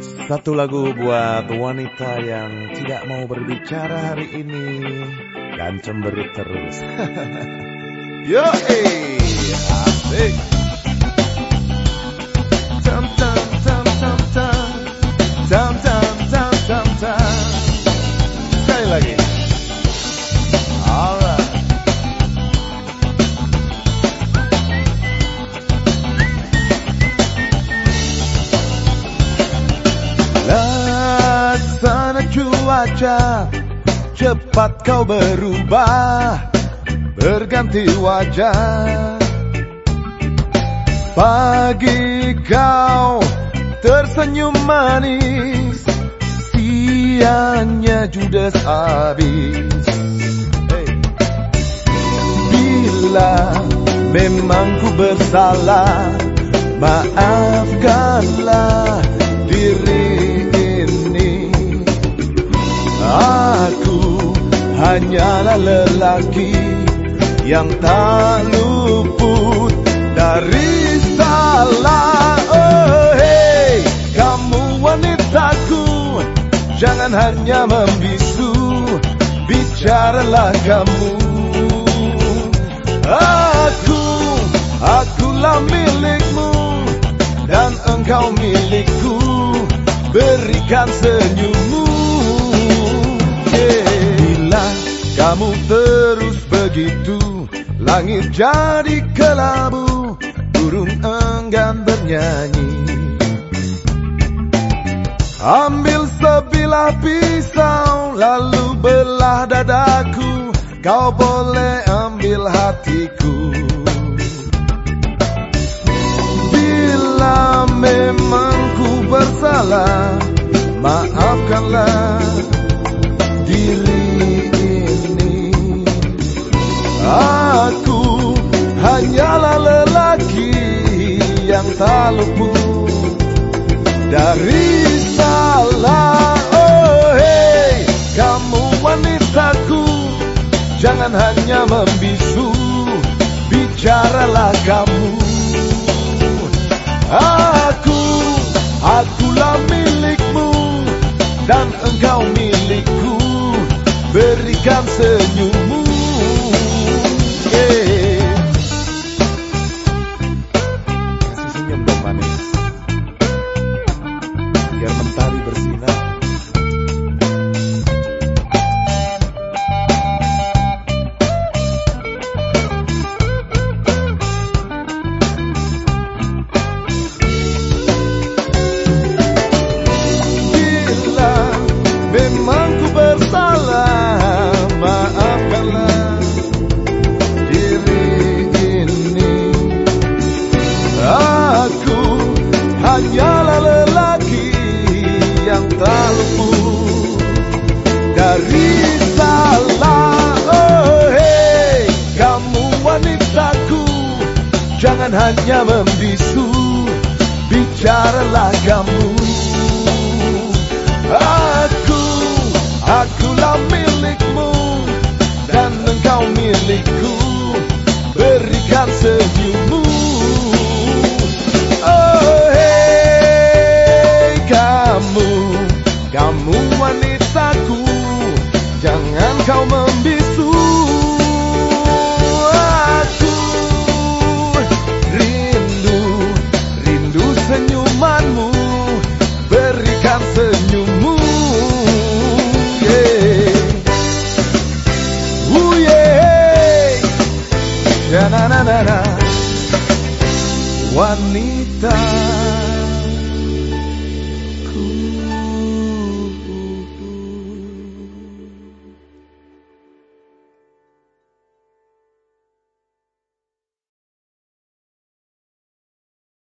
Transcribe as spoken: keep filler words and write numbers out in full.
Satu lagu buat wanita yang tidak mau berbicara hari ini dan cemberut terus. Yo, eh, asik. Tam tam tam tam tam tam tam tam tam tam. Sekali lagi. Alright. Laksana cuaca, cepat kau berubah, berganti wajah. Pagi kau tersenyum manis, siangnya judes habis. Hey. Bila memang ku bersalah, maafkanlah diri ini. Aku hanyalah lelaki yang tak luput dari salah. Oh hey, kamu wanitaku, jangan hanya membisu, bicaralah kamu. Aku, akulah milikmu dan engkau milikku, berikan senyummu. Yeah. Bila kamu terus begitu, langit jadi kelabu, burung enggan bernyanyi. Ambil sebilah pisau, lalu belah dadaku, kau boleh ambil hatiku. Bila memang ku bersalah, maafkanlah diri ini. Aku hanyalah lelaki yang tak luput dari salah. Oh hey, kamu wanitaku, jangan hanya membisu, bicaralah kamu. Aku, akulah milikmu dan engkau milikku, berikan senyummu. Yeah. Kasih senyum dong manis, biar mentari bersinar. Memang ku bersalah, maafkanlah diri ini. Aku hanyalah lelaki yang tak luput dari salah. Oh hey, kamu wanitaku, jangan hanya membisu, bicaralah kamu. Aku, akulah milikmu dan engkau milikku, berikan senyummu. Oh hey, kamu, kamu wanitaku, jangan kau membisu. Aku rindu, rindu senyumanmu, berikan senyummu. Na na na na, wanita.